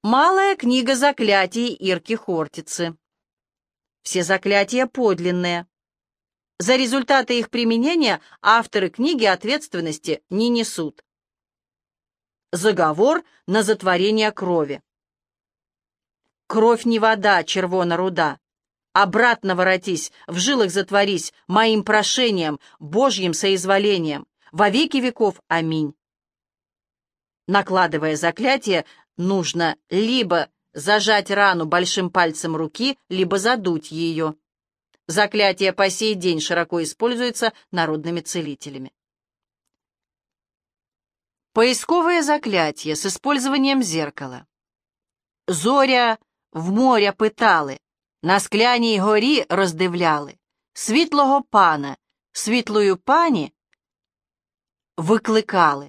Малая книга заклятий Ирки Хортицы. Все заклятия подлинные. За результаты их применения авторы книги ответственности не несут. Заговор на затворение крови. Кровь не вода, червона руда. Обратно воротись, в жилах затворись, моим прошением, Божьим соизволением. Во веки веков. Аминь. Накладывая заклятие, нужно либо зажать рану большим пальцем руки, либо задуть ее. Заклятие по сей день широко используется народными целителями. Поисковое заклятие с использованием зеркала. Зоря в моря питали, на скляній горі роздивляли, світлого пана, світлою пані викликали.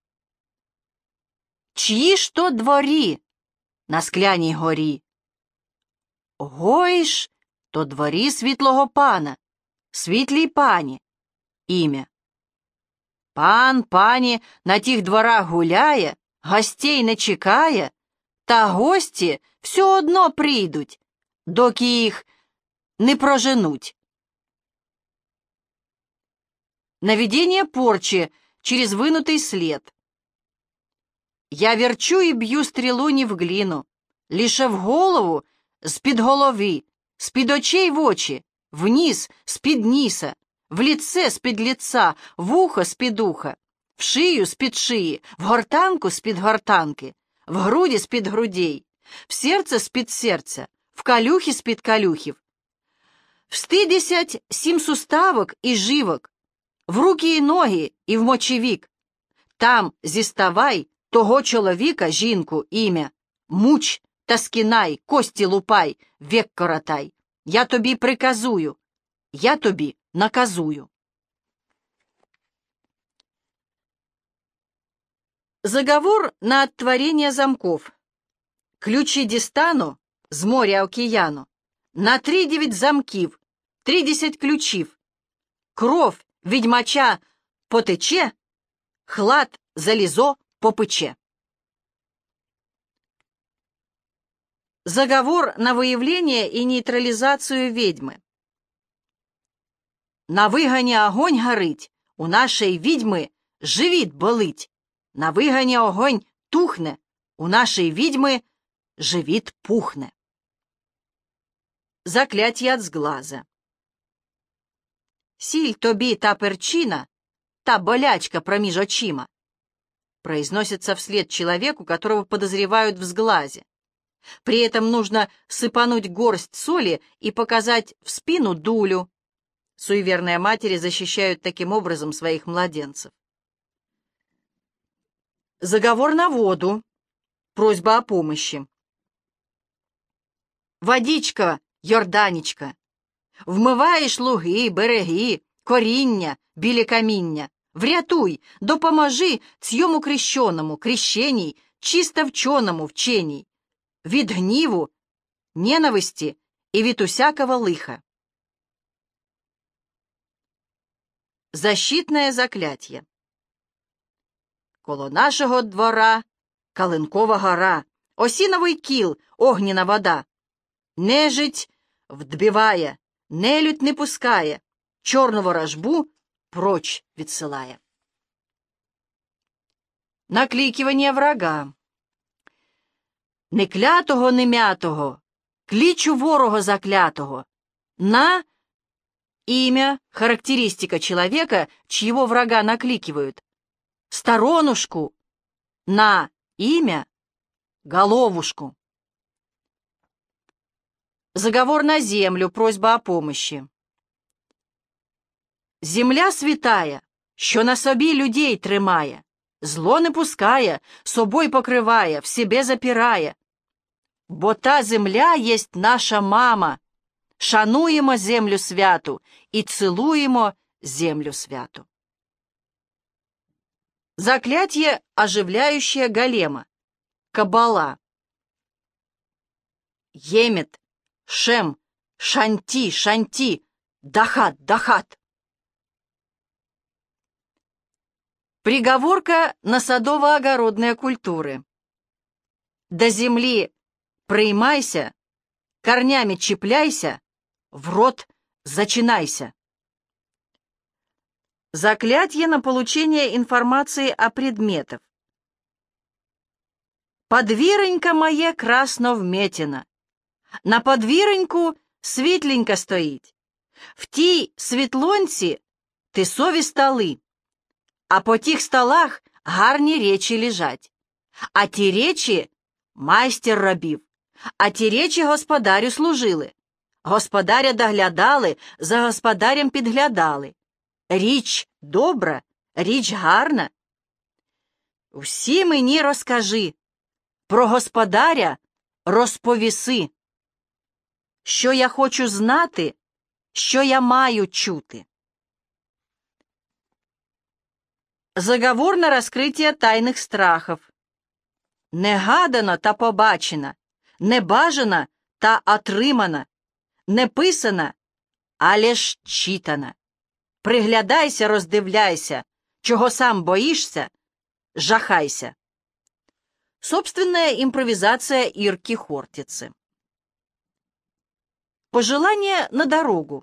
Чиї ж то дворі на скляній горі? Гой ж то дворі світлого пана, світлій пані, ім'я. Пан, пані на тих дворах гуляє, гостей не чекає, та гості все одно прийдуть, доки їх не проженуть. Наведение порчи через вынутый след. Я верчу и бью стрелу не в глину, лише в голову, з-під голови, з-під очей в очі, вниз, з-під ніса, в лице з-під лица, в ухо з-під уха, в шию з-під шиї, в гортанку з-під гортанки, в груді з-під грудей, в серце з-під серця, в калюхи з-під калюхів, в 107 суставок і живок, в руки і ноги і в мочевік. Там зіставай того чоловіка, жінку, ім'я, муч та скинай, кості лупай, век коротай. Я тобі приказую, я тобі наказую. Заговор на отворение замков. Ключі дістану з моря океану, на 3-9 замків, 30 ключів. Кров відьмача потече, хлад залізо попече. Заговор на выявление и нейтрализацию ведьмы. На выгоне огонь горить, у нашей відьми живіт болить. На выгоне огонь тухне, у нашей відьми живіт пухне. Заклятие от сглаза. Сіль тобі та перчина, та болячка проміж очима. Произносится вслед человеку, которого подозревают в сглазе. При этом нужно сыпануть горсть соли и показать в спину дулю. Суеверные матери защищают таким образом своих младенцев. Заговор на воду. Просьба о помощи. Водичка, Йорданічка, вмиваєш луги, береги, коріння, білі каміння. Врятуй, допоможи цьому крещеному, крещеній, чисто вченому, вченій, від гніву, ненависті і від усякого лиха. Защитное заклятие. Коло нашого двора Калинкова гора, осиновий кіл, огняна вода. Нежить вдбиває, нелюдь не пускає, чорну ворожбу прочь відсилає. Накликивание врага. Не клятого, не мятого, кличу ворога заклятого. На имя, характеристика человека, чьего врага накликивают. Сторонушку. На имя, головушку. Заговор на землю, просьба о помощи. Земля святая, що на собі людей тримає, зло не пускає, собой покриває, в себе запирає. Бо та земля єсть наша мама. Шануємо землю святу і цілуємо землю святу. Заклятие, оживляющее голема. Каббала. Емет, Шем, Шанти, Шанти, Дахат, Дахат. Приговорка на садово-огородные культуры. До земли приймайся, корнями чіпляйся, в рот зачинайся. Заклятие на получение информации о предметах. Подвіронька моє красно вметено, на подвіроньку світленько стоїть, в тій світлонці тисові столи, а по тих столах гарні речі лежать. А ті речі майстер робив, а ті речі господарю служили. Господаря доглядали, за господарем підглядали. Річ добра, річ гарна. Всі мені розкажи, про господаря розповіси, що я хочу знати, що я маю чути. Заговор на розкриття тайних страхів. Негадано та побачено, небажано та отримано, не писано, але ж читано. Приглядайся, роздивляйся, чого сам боїшся, жахайся. Собственная импровизация Ирки Хортицы. Пожелания на дорогу.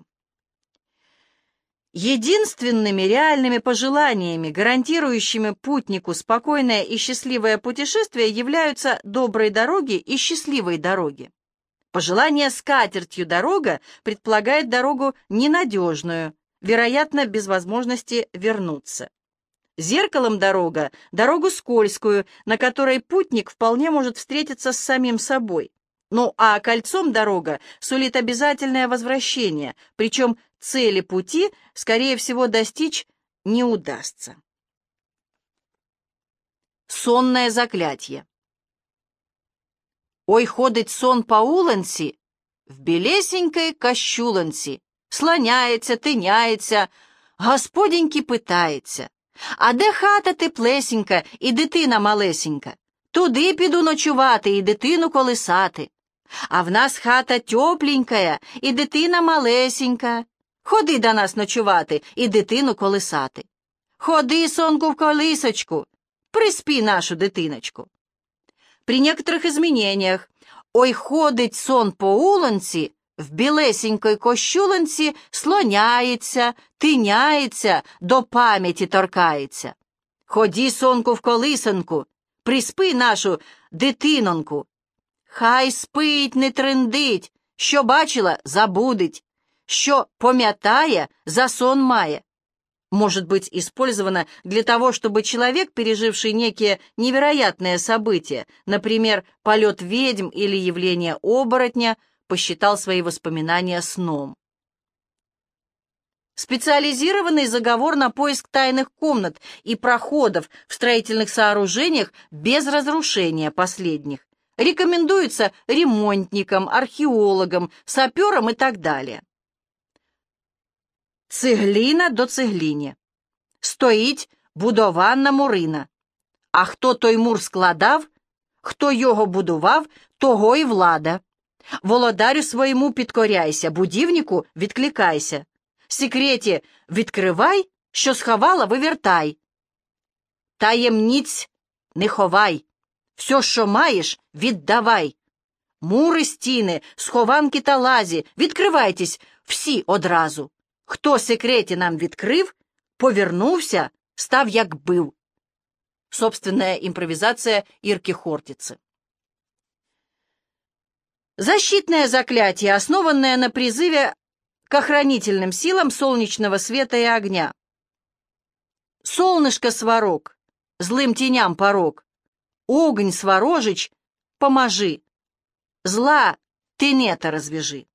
Единственными реальными пожеланиями, гарантирующими путнику спокойное и счастливое путешествие, являются доброй дороги и счастливой дороги. Пожелание скатертью дорога предполагает дорогу ненадежную, вероятно, без возможности вернуться. Зеркалом дорога — дорогу скользкую, на которой путник вполне может встретиться с самим собой. Ну а кольцом дорога сулит обязательное возвращение, причем цели пути, скорее всего, достичь не удастся. Сонное заклятие. Ой, ходить сон по уланці, в білесенькой кощуланці, слоняється, тиняється, господеньки питається. А де хата теплесенька і дитина малесенька? Туди піду ночувати і дитину колисати. А в нас хата тепленькая і дитина малесенька. Ходи до нас ночувати і дитину колисати. Ходи, сонку, в колисочку, приспи нашу дитиночку. При некоторых изменениях ой, ходить сон по уланці, в білесенькой кощуланці слоняється, тиняється, до пам'яті торкається. Ході, сонку, в колисанку, приспи нашу дитинонку. Хай спить, не трындить, що бачила, забудеть, що помятая, за сон має. Может быть использовано для того, чтобы человек, переживший некие невероятные события, например, полет ведьм или явление оборотня, посчитал свои воспоминания сном. Специализированный заговор на поиск тайных комнат и проходов в строительных сооружениях без разрушения последних рекомендуется ремонтникам, археологам, саперам и так далее. Цегліна до цегліні. Стоїть будованна мурина. А хто той мур складав, хто його будував, того й влада. Володарю своєму підкоряйся, будівнику відкликайся. Секреті відкривай, що сховала вивертай. Таємниць не ховай, все, що маєш, віддавай. Мури, стіни, схованки та лазі, відкривайтесь всі одразу. Хто секреті нам відкрив, повернувся, став як бив. Собственная импровизация Ирки Хортицы. Защитное заклятие, основанное на призыве к охранительным силам солнечного света и огня. Солнышко сварог, злым теням порог. Огонь сворожич, поможи. Зла тенета развяжи.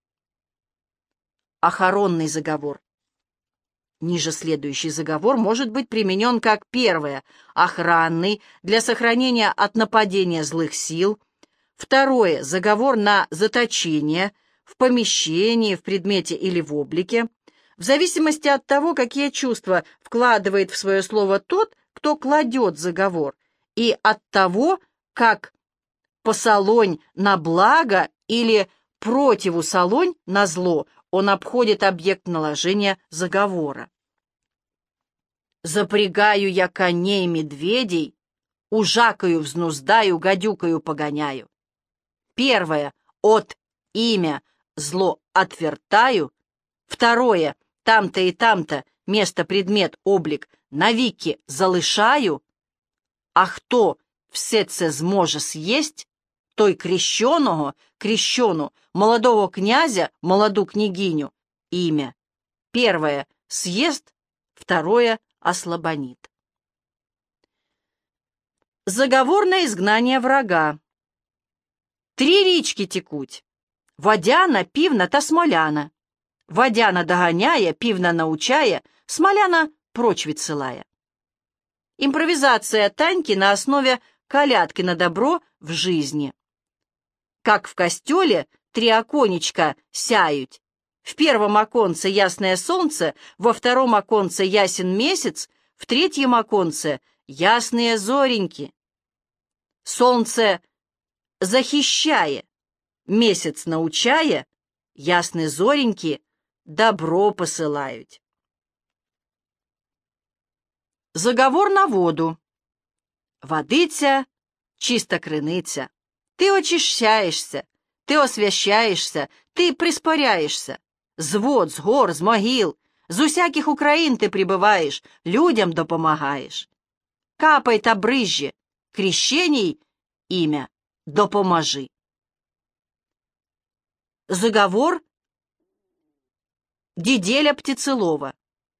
Охоронный заговор. Ниже следующий заговор может быть применен как первое – охранный, для сохранения от нападения злых сил. Второе – заговор на заточение, в помещении, в предмете или в облике, в зависимости от того, какие чувства вкладывает в свое слово тот, кто кладет заговор, и от того, как посолонь на благо или противу солонь на зло он обходит объект наложения заговора. Запрягаю я коней медведей, ужакаю взнуздаю, гадюкаю погоняю. Первое — от имя зло отвертаю. Второе — там-то и там-то место, предмет, облик навіки залишаю. А хто все це зможе съесть, той крещену, молодого князя, молоду княгиню, имя. Первое — съест, второе — ослабонит. Заговор на изгнание врага. 3 річки текуть. Водяна, півна та смоляна. Водяна доганяє, півна научає, смоляна прочь відсилає. Импровизация Таньки на основе колядки на добро в жизни. Как в костеле 3 оконечка сяють. В первом оконце ясное солнце, во втором оконце ясен месяц, в третьем оконце ясные зореньки. Солнце захищає, месяц научає, ясні зореньки добро посилають. Заговор на воду. Водиця, чиста криниця. Ти очищаєшся, ти освящаєшся, ти приспоряєшся. З вод, з гор, з могил, з усяких Україн ти прибуваєш, людям допомагаєш. Капай та брижжі, крещеній ім'я допоможи. Заговор Дідєля Птицелова.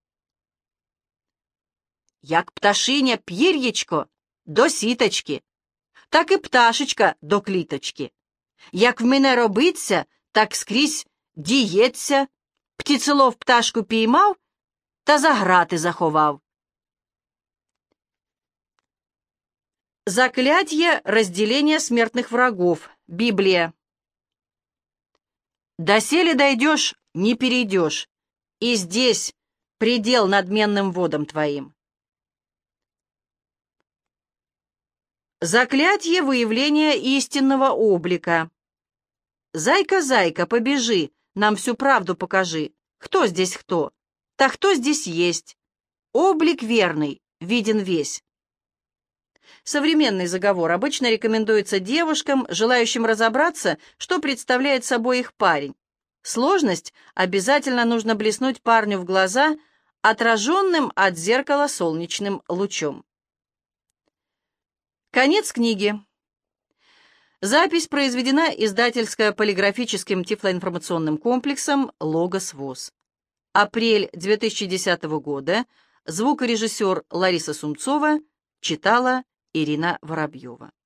Як пташиня п'їр'ячко до сіточки, так і пташечка до кліточки. Як в мене робиться, так скрізь діється. Птицелов пташку піймав та за грати заховав. Заклятье разделения смертных врагов. Библия. Доселе дойдешь, не перейдешь, и здесь предел надменным водам твоим. Заклятье выявления истинного облика. Зайка, зайка, побежи, нам всю правду покажи. Кто здесь кто? Так кто здесь есть? Облик верный, виден весь. Современный заговор обычно рекомендуется девушкам, желающим разобраться, что представляет собой их парень. Сложность: обязательно нужно блеснуть парню в глаза отраженным от зеркала солнечным лучом. Конец книги. Запись произведена издательско-полиграфическим тифлоинформационным комплексом «Логос ВОС». Апрель 2010 года. Звукорежиссер Лариса Сумцова. Читала Ирина Воробьева.